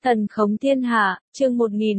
Thần khống thiên hạ, chương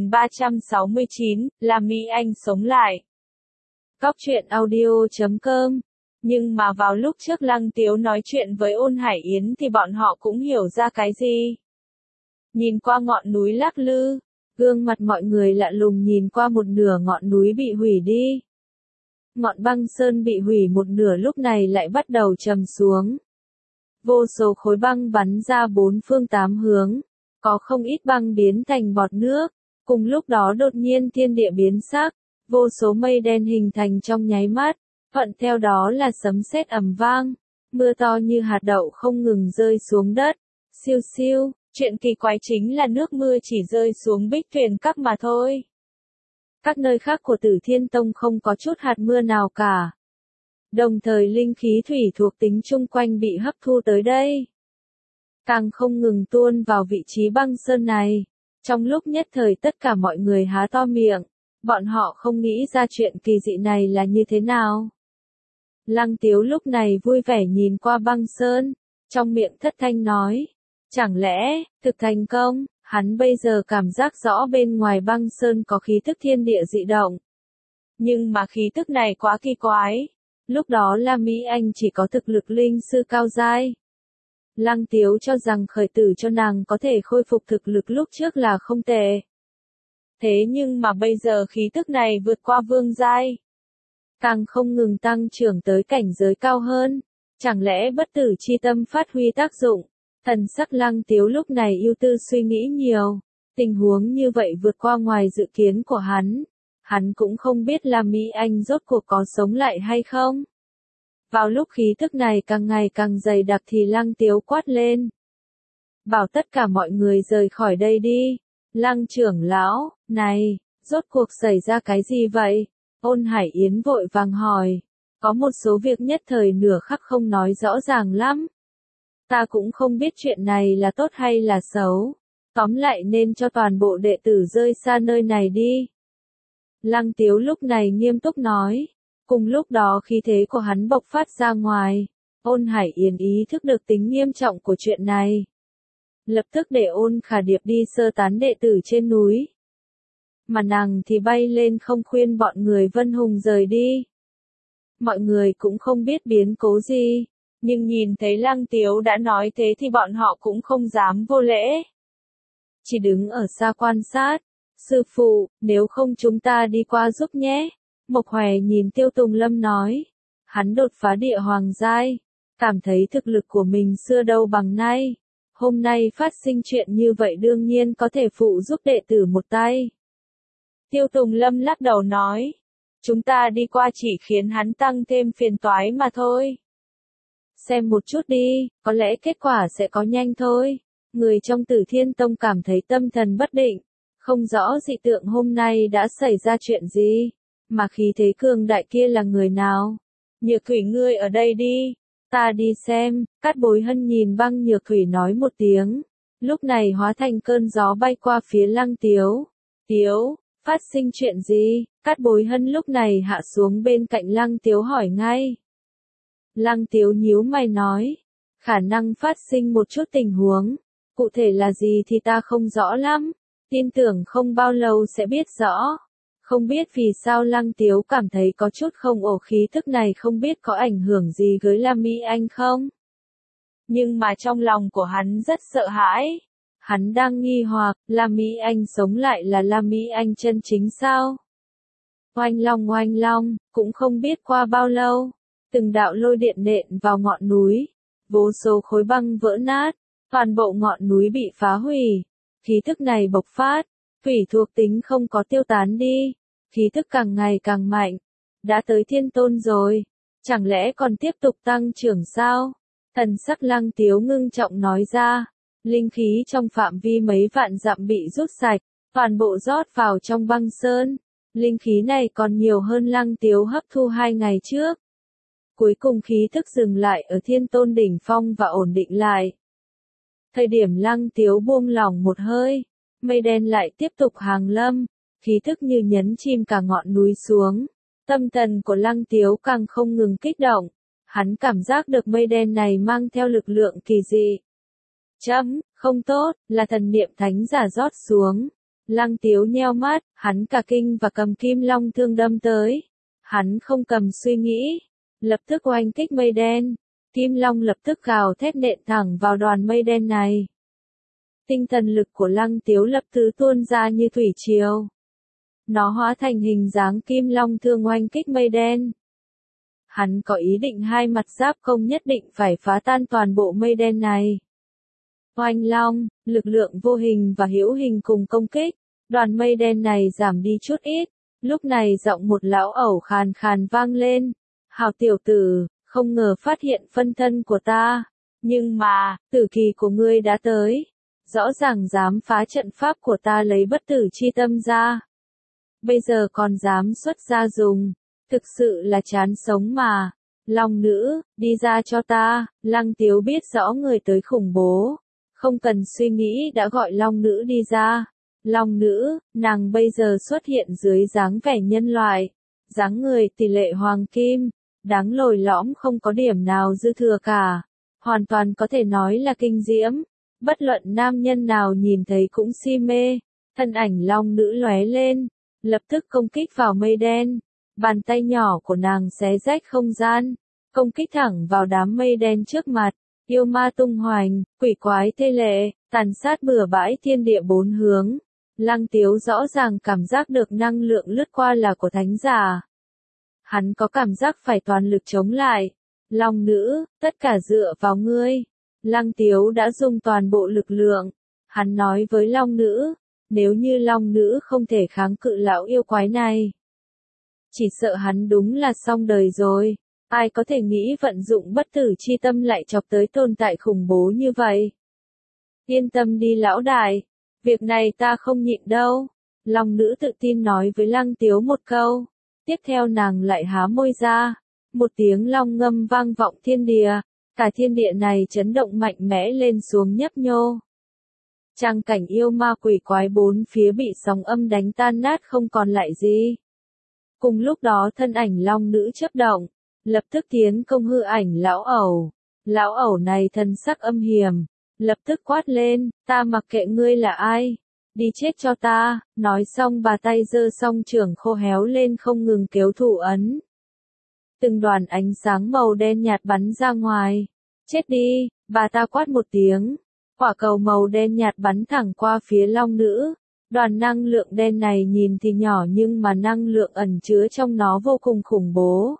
1369, là Mỹ Anh sống lại. Góc truyện audio.com. Nhưng mà vào lúc trước Lăng Tiếu nói chuyện với Ôn Hải Yến thì bọn họ cũng hiểu ra cái gì. Nhìn qua ngọn núi lắc lư, gương mặt mọi người lạ lùng nhìn qua một nửa ngọn núi bị hủy đi. Ngọn băng sơn bị hủy một nửa lúc này lại bắt đầu trầm xuống. Vô số khối băng bắn ra bốn phương tám hướng. Có không ít băng biến thành bọt nước, cùng lúc đó đột nhiên thiên địa biến sắc, vô số mây đen hình thành trong nháy mắt, thuận theo đó là sấm sét ầm vang, mưa to như hạt đậu không ngừng rơi xuống đất, siêu siêu, chuyện kỳ quái chính là nước mưa chỉ rơi xuống Bích Tuyền Các mà thôi. Các nơi khác của Tử Thiên Tông không có chút hạt mưa nào cả. Đồng thời linh khí thủy thuộc tính chung quanh bị hấp thu tới đây. Càng không ngừng tuôn vào vị trí băng sơn này. Trong lúc nhất thời tất cả mọi người há to miệng, bọn họ không nghĩ ra chuyện kỳ dị này là như thế nào. Lăng Tiếu lúc này vui vẻ nhìn qua băng sơn, trong miệng thất thanh nói, chẳng lẽ, thực thành công, hắn bây giờ cảm giác rõ bên ngoài băng sơn có khí tức thiên địa dị động. Nhưng mà khí tức này quá kỳ quái, lúc đó La Mỹ Anh chỉ có thực lực linh sư cao giai. Lăng Tiếu cho rằng khởi tử cho nàng có thể khôi phục thực lực lúc trước là không tệ. Thế nhưng mà bây giờ khí tức này vượt qua vương giai. Càng không ngừng tăng trưởng tới cảnh giới cao hơn. Chẳng lẽ bất tử chi tâm phát huy tác dụng? Thần sắc Lăng Tiếu lúc này ưu tư suy nghĩ nhiều. Tình huống như vậy vượt qua ngoài dự kiến của hắn. Hắn cũng không biết là Mỹ Anh rốt cuộc có sống lại hay không. Vào lúc khí tức này càng ngày càng dày đặc thì Lăng Tiếu quát lên. Bảo tất cả mọi người rời khỏi đây đi. Lăng trưởng lão, này, rốt cuộc xảy ra cái gì vậy? Ôn Hải Yến vội vàng hỏi. Có một số việc nhất thời nửa khắc không nói rõ ràng lắm. Ta cũng không biết chuyện này là tốt hay là xấu. Tóm lại nên cho toàn bộ đệ tử rơi xa nơi này đi. Lăng Tiếu lúc này nghiêm túc nói. Cùng lúc đó khí thế của hắn bộc phát ra ngoài, Ôn Hải Yến ý thức được tính nghiêm trọng của chuyện này. Lập tức để Ôn Khả Điệp đi sơ tán đệ tử trên núi. Mà nàng thì bay lên không khuyên bọn người Vân Hùng rời đi. Mọi người cũng không biết biến cố gì, nhưng nhìn thấy Lăng Tiếu đã nói thế thì bọn họ cũng không dám vô lễ. Chỉ đứng ở xa quan sát, sư phụ, nếu không chúng ta đi qua giúp nhé. Mộc Hòe nhìn Tiêu Tùng Lâm nói, hắn đột phá địa hoàng giai, cảm thấy thực lực của mình xưa đâu bằng nay, hôm nay phát sinh chuyện như vậy đương nhiên có thể phụ giúp đệ tử một tay. Tiêu Tùng Lâm lắc đầu nói, chúng ta đi qua chỉ khiến hắn tăng thêm phiền toái mà thôi. Xem một chút đi, có lẽ kết quả sẽ có nhanh thôi. Người trong Tử Thiên Tông cảm thấy tâm thần bất định, không rõ dị tượng hôm nay đã xảy ra chuyện gì. Mà khí thế cường đại kia là người nào? Nhược Thủy ngươi ở đây đi, ta đi xem. Cát Bối Hân nhìn băng Nhược Thủy nói một tiếng, lúc này hóa thành cơn gió bay qua phía Lăng Tiếu. Tiếu, phát sinh chuyện gì? Cát Bối Hân lúc này hạ xuống bên cạnh Lăng Tiếu hỏi ngay. Lăng Tiếu nhíu mày nói, khả năng phát sinh một chút tình huống, cụ thể là gì thì ta không rõ lắm, tin tưởng không bao lâu sẽ biết rõ. Không biết vì sao Lăng Tiếu cảm thấy có chút không ổn, khí thức này không biết có ảnh hưởng gì với La Mỹ Anh không? Nhưng mà trong lòng của hắn rất sợ hãi. Hắn đang nghi hoặc, La Mỹ Anh sống lại là La Mỹ Anh chân chính sao? Oanh long, cũng không biết qua bao lâu. Từng đạo lôi điện nện vào ngọn núi. Vô số khối băng vỡ nát. Toàn bộ ngọn núi bị phá hủy. Khí thức này bộc phát. Thủy thuộc tính không có tiêu tán đi, khí thức càng ngày càng mạnh, đã tới thiên tôn rồi, chẳng lẽ còn tiếp tục tăng trưởng sao? Thần sắc Lăng Tiếu ngưng trọng nói ra, linh khí trong phạm vi mấy vạn dặm bị rút sạch, toàn bộ rót vào trong băng sơn, linh khí này còn nhiều hơn Lăng Tiếu hấp thu 2 ngày trước. Cuối cùng khí thức dừng lại ở thiên tôn đỉnh phong và ổn định lại. Thời điểm Lăng Tiếu buông lỏng một hơi. Mây đen lại tiếp tục hàng lâm, khí thức như nhấn chìm cả ngọn núi xuống. Tâm thần của Lăng Tiếu càng không ngừng kích động. Hắn cảm giác được mây đen này mang theo lực lượng kỳ dị. Không tốt, là thần niệm thánh giả rót xuống. Lăng Tiếu nheo mắt, hắn cả kinh và cầm kim long thương đâm tới. Hắn không cầm suy nghĩ, lập tức oanh kích mây đen. Kim long lập tức gào thét nện thẳng vào đoàn mây đen này. Tinh thần lực của Lăng Tiếu lập tức tuôn ra như thủy triều. Nó hóa thành hình dáng kim long thương oanh kích mây đen. Hắn có ý định hai mặt giáp công nhất định phải phá tan toàn bộ mây đen này. Oanh long, lực lượng vô hình và hữu hình cùng công kích, đoàn mây đen này giảm đi chút ít. Lúc này giọng một lão ẩu khàn khàn vang lên. Hào tiểu tử, không ngờ phát hiện phân thân của ta. Nhưng mà, tử kỳ của ngươi đã tới. Rõ ràng dám phá trận pháp của ta lấy bất tử chi tâm ra. Bây giờ còn dám xuất ra dùng. Thực sự là chán sống mà. Long nữ, đi ra cho ta. Lăng Tiếu biết rõ người tới khủng bố. Không cần suy nghĩ đã gọi long nữ đi ra. Long nữ, nàng bây giờ xuất hiện dưới dáng vẻ nhân loại. Dáng người tỷ lệ hoàng kim. Đáng lồi lõm không có điểm nào dư thừa cả. Hoàn toàn có thể nói là kinh diễm. Bất luận nam nhân nào nhìn thấy cũng si mê. Thân ảnh long nữ lóe lên. Lập tức công kích vào mây đen. Bàn tay nhỏ của nàng xé rách không gian. Công kích thẳng vào đám mây đen trước mặt. Yêu ma tung hoành, quỷ quái thê lệ, tàn sát bừa bãi thiên địa bốn hướng. Lăng Tiếu rõ ràng cảm giác được năng lượng lướt qua là của thánh giả. Hắn có cảm giác phải toàn lực chống lại. Long nữ, tất cả dựa vào ngươi. Lăng Tiếu đã dùng toàn bộ lực lượng. Hắn nói với long nữ, nếu như long nữ không thể kháng cự lão yêu quái này. Chỉ sợ hắn đúng là xong đời rồi. Ai có thể nghĩ vận dụng bất tử chi tâm lại chọc tới tồn tại khủng bố như vậy. Yên tâm đi lão đại. Việc này ta không nhịn đâu. Long nữ tự tin nói với Lăng Tiếu một câu. Tiếp theo nàng lại há môi ra. Một tiếng long ngâm vang vọng thiên địa. Cả thiên địa này chấn động mạnh mẽ lên xuống nhấp nhô. Tràng cảnh yêu ma quỷ quái bốn phía bị sóng âm đánh tan nát không còn lại gì. Cùng lúc đó thân ảnh long nữ chớp động. Lập tức tiến công hư ảnh lão ẩu. Lão ẩu này thân sắc âm hiểm. Lập tức quát lên, ta mặc kệ ngươi là ai. Đi chết cho ta. Nói xong bà tay giơ song trường khô héo lên không ngừng kéo thủ ấn. Từng đoàn ánh sáng màu đen nhạt bắn ra ngoài. Chết đi, bà ta quát một tiếng. Quả cầu màu đen nhạt bắn thẳng qua phía long nữ. Đoàn năng lượng đen này nhìn thì nhỏ nhưng mà năng lượng ẩn chứa trong nó vô cùng khủng bố.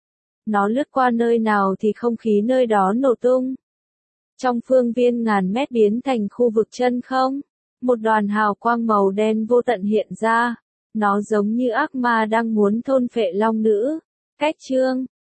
Nó lướt qua nơi nào thì không khí nơi đó nổ tung. Trong phương viên ngàn mét biến thành khu vực chân không. Một đoàn hào quang màu đen vô tận hiện ra. Nó giống như ác ma đang muốn thôn phệ long nữ. Cách chương